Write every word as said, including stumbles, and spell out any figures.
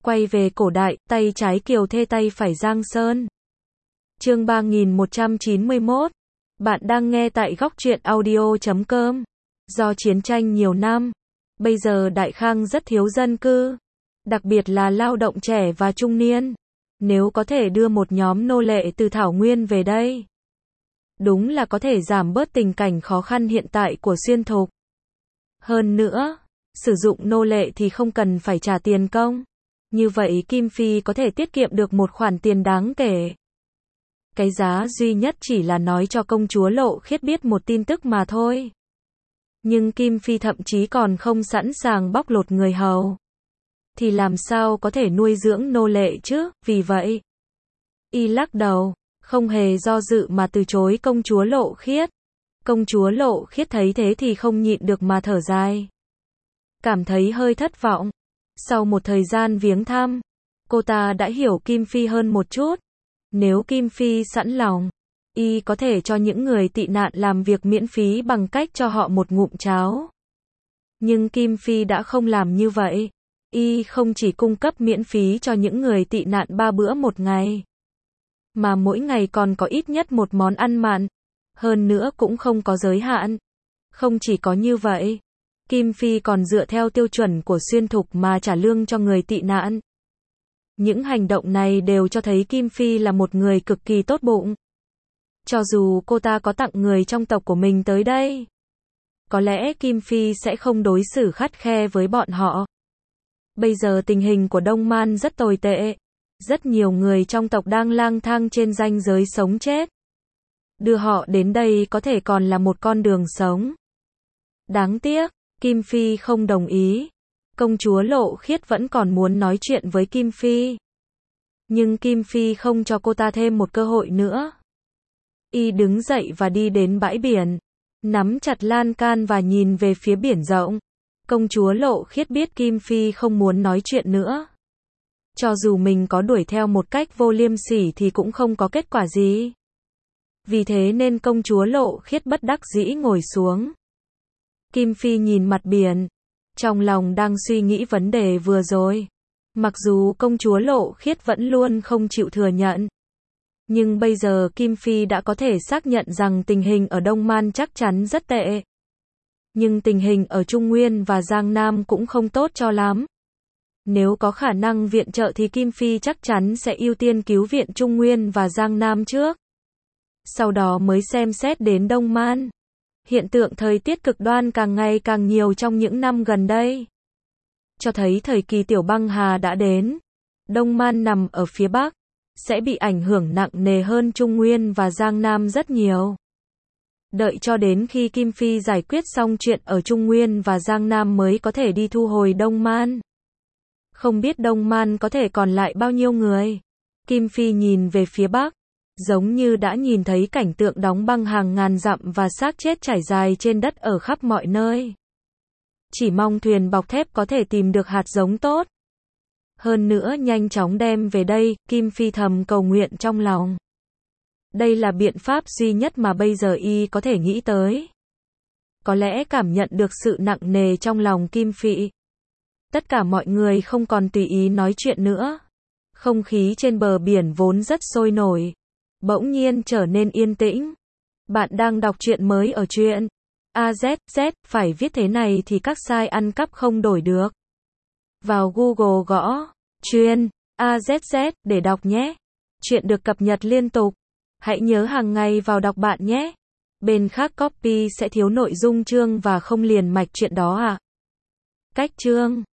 Quay về cổ đại, tay trái Kiều Thê tay phải Giang Sơn. Chương ba nghìn một trăm chín mươi mốt. Bạn đang nghe tại góc truyện audio chấm com. Do chiến tranh nhiều năm, bây giờ Đại Khang rất thiếu dân cư, đặc biệt là lao động trẻ và trung niên. Nếu có thể đưa một nhóm nô lệ từ Thảo Nguyên về đây, đúng là có thể giảm bớt tình cảnh khó khăn hiện tại của Xuyên Thục. Hơn nữa, sử dụng nô lệ thì không cần phải trả tiền công. Như vậy Kim Phi có thể tiết kiệm được một khoản tiền đáng kể. Cái giá duy nhất chỉ là nói cho công chúa Lộ Khiết biết một tin tức mà thôi. Nhưng Kim Phi thậm chí còn không sẵn sàng bóc lột người hầu. Thì làm sao có thể nuôi dưỡng nô lệ chứ, vì vậy. Y lắc đầu, không hề do dự mà từ chối công chúa Lộ Khiết. Công chúa Lộ Khiết thấy thế thì không nhịn được mà thở dài. Cảm thấy hơi thất vọng. Sau một thời gian viếng thăm, cô ta đã hiểu Kim Phi hơn một chút. Nếu Kim Phi sẵn lòng, y có thể cho những người tị nạn làm việc miễn phí bằng cách cho họ một ngụm cháo. Nhưng Kim Phi đã không làm như vậy. Y không chỉ cung cấp miễn phí cho những người tị nạn ba bữa một ngày, mà mỗi ngày còn có ít nhất một món ăn mặn. Hơn nữa cũng không có giới hạn. Không chỉ có như vậy, Kim Phi còn dựa theo tiêu chuẩn của Xuyên Thục mà trả lương cho người tị nạn. Những hành động này đều cho thấy Kim Phi là một người cực kỳ tốt bụng. Cho dù cô ta có tặng người trong tộc của mình tới đây, có lẽ Kim Phi sẽ không đối xử khắt khe với bọn họ. Bây giờ tình hình của Đông Man rất tồi tệ. Rất nhiều người trong tộc đang lang thang trên ranh giới sống chết. Đưa họ đến đây có thể còn là một con đường sống. Đáng tiếc, Kim Phi không đồng ý. Công chúa Lộ Khiết vẫn còn muốn nói chuyện với Kim Phi. Nhưng Kim Phi không cho cô ta thêm một cơ hội nữa. Y đứng dậy và đi đến bãi biển, nắm chặt lan can và nhìn về phía biển rộng. Công chúa Lộ Khiết biết Kim Phi không muốn nói chuyện nữa. Cho dù mình có đuổi theo một cách vô liêm sỉ thì cũng không có kết quả gì. Vì thế nên công chúa Lộ Khiết bất đắc dĩ ngồi xuống. Kim Phi nhìn mặt biển, trong lòng đang suy nghĩ vấn đề vừa rồi. Mặc dù công chúa Lộ Khiết vẫn luôn không chịu thừa nhận, nhưng bây giờ Kim Phi đã có thể xác nhận rằng tình hình ở Đông Man chắc chắn rất tệ. Nhưng tình hình ở Trung Nguyên và Giang Nam cũng không tốt cho lắm. Nếu có khả năng viện trợ thì Kim Phi chắc chắn sẽ ưu tiên cứu viện Trung Nguyên và Giang Nam trước. Sau đó mới xem xét đến Đông Man. Hiện tượng thời tiết cực đoan càng ngày càng nhiều trong những năm gần đây, cho thấy thời kỳ tiểu băng hà đã đến. Đông Man nằm ở phía Bắc, sẽ bị ảnh hưởng nặng nề hơn Trung Nguyên và Giang Nam rất nhiều. Đợi cho đến khi Kim Phi giải quyết xong chuyện ở Trung Nguyên và Giang Nam mới có thể đi thu hồi Đông Man. Không biết Đông Man có thể còn lại bao nhiêu người. Kim Phi nhìn về phía Bắc, giống như đã nhìn thấy cảnh tượng đóng băng hàng ngàn dặm và xác chết trải dài trên đất ở khắp mọi nơi. Chỉ mong thuyền bọc thép có thể tìm được hạt giống tốt. Hơn nữa nhanh chóng đem về đây, Kim Phi thầm cầu nguyện trong lòng. Đây là biện pháp duy nhất mà bây giờ y có thể nghĩ tới. Có lẽ cảm nhận được sự nặng nề trong lòng Kim Phi, tất cả mọi người không còn tùy ý nói chuyện nữa. Không khí trên bờ biển vốn rất sôi nổi, bỗng nhiên trở nên yên tĩnh. Bạn đang đọc truyện mới ở truyện a zét zét, phải viết thế này thì các sai ăn cắp không đổi được. Vào Google gõ truyện a zét zét để đọc nhé. Truyện được cập nhật liên tục. Hãy nhớ hàng ngày vào đọc bạn nhé. Bên khác copy sẽ thiếu nội dung chương và không liền mạch chuyện đó ạ. À? Cách chương